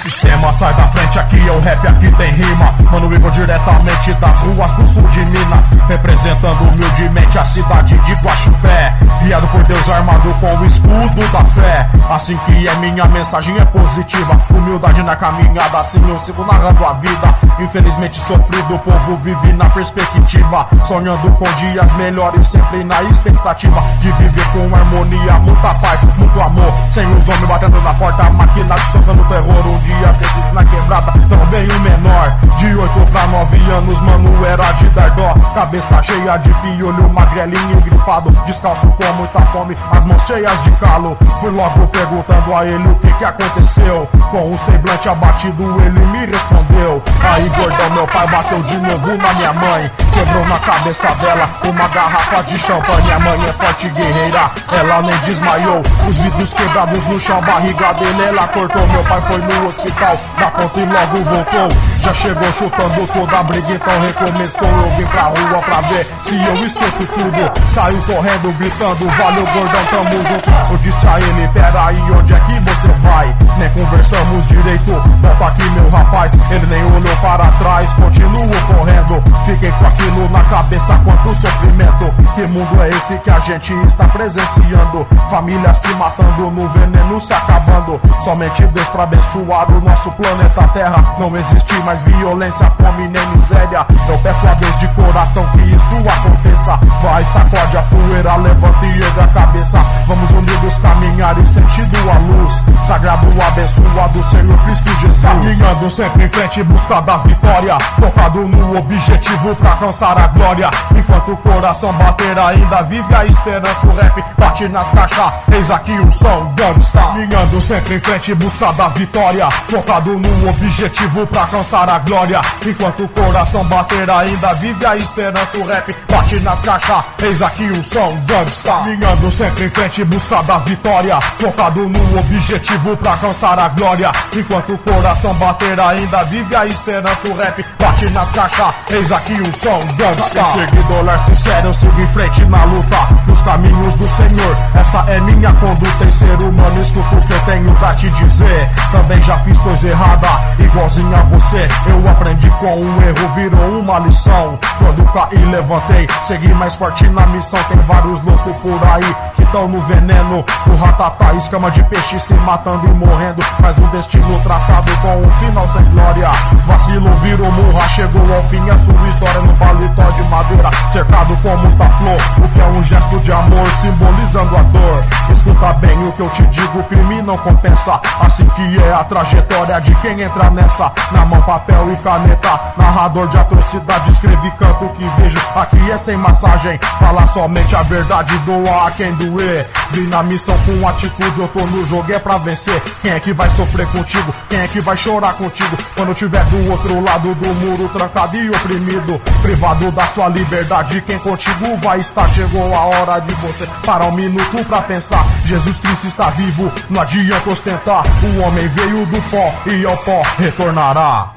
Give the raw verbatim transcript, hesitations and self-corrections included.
Sistema, sai da frente, aqui é o rap, aqui tem rima. Mano Igor diretamente das ruas do sul de Minas, representando humildemente a cidade de Guaxupé. Guiado por Deus, armado com o escudo da fé. Assim que é minha mensagem é positiva. Humildade na caminhada, assim eu sigo narrando a vida. Infelizmente sofrido, o povo vive na perspectiva, sonhando com dias melhores, sempre na expectativa de viver com harmonia, muita paz, muito amor. Sem os homens batendo na porta, máquinas tocando terror. Um dia desses na quebrada, também o menor de oito pra nove anos, mano, era de dar dó. Cabeça cheia de piolho, magrelinho gripado, descalço com muita fome, as mãos cheias de calo. Fui logo perguntando a ele o que que aconteceu. Com um semblante abatido ele me respondeu: aí gordão, meu pai bateu de novo na minha mãe, quebrou na cabeça dela uma garrafa de champanhe. A mãe é forte guerreira, ela nem desmaiou, os vidros quebrados no chão, barriga dele ela cortou. Meu pai foi no hospital, da conta e logo voltou. Já chegou chutando toda a briga, então recomeçou. Eu vim pra rua pra ver se eu esqueço tudo. Saiu correndo, gritando: valeu gordão, tamo junto. Eu disse a ele: peraí, onde é que você vai? Nem conversamos direito, volta aqui meu rapaz. Ele nem olhou para trás, continuou correndo. Fiquei com aquilo na cabeça, quanto sofrimento. Que mundo é esse que a gente está presenciando? Família se matando, no veneno se acabando. Somente Deus pra abençoar o nosso planeta Terra. Não existe mais violência, fome nem miséria. Eu peço a Deus de coração que isso aconteça. Vai, sacode a poeira, levanta e erga a cabeça. Vamos unidos caminhar em sentido à luz. Sagrado, abençoado Senhor Cristo Jesus. Caminhando sempre em frente em busca da vitória, focado no objetivo pra alcançar a glória. Enquanto o coração bater ainda vive a esperança. O rap bate nas caixas, eis aqui o som Gangsta. Caminhando sempre em frente em busca da vitória, focado no objetivo pra alcançar a glória. Enquanto o coração bater ainda vive a esperança. O rap bate nas caixas, eis aqui o som Gangsta. Caminhando sempre em frente em busca da vitória, focado no objetivo pra alcançar a glória. Enquanto o coração bater ainda vive a esperança. O rap bate nas caixas, eis aqui o som Gangsta. Seguidor sincero, eu sigo em frente na luta, nos caminhos do Senhor, essa é minha conduta. Em ser humano, escuto o que eu tenho pra te dizer. Também já fiz coisa errada, igualzinho a você. Eu aprendi com um erro, virou uma lição. Quando caí, levantei, segui mais forte na missão. Tem vários loucos por aí que tão no veneno, o ratatá, escama de peixe se matando e morrendo. Mas um destino traçado com um final sem glória. Vacilo virou murra, chegou ao fim a sua história no paletó de madeira, cercado com muita flor, o que é um gesto de amor, simbolizando a dor. Escuta bem o que eu te digo, crime não compensa. Assim que é a trajetória de quem entra nessa. Na mão papel e caneta, narrador de atrocidade, escrevi canto o que vejo. Aqui é sem massagem, fala somente a verdade, doa a quem doer. Vim na missão com atitude, eu tô no jogo é pra vencer. Quem é que vai sofrer contigo? Quem é que vai chorar contigo? Quando tiver do outro lado do muro, trancado e oprimido, privado da sua liberdade, quem contigo vai estar? Chegou a hora de você parar um minuto pra pensar. Jesus Cristo está vivo, não adianta ostentar. O homem veio do pó e ao pó retornará.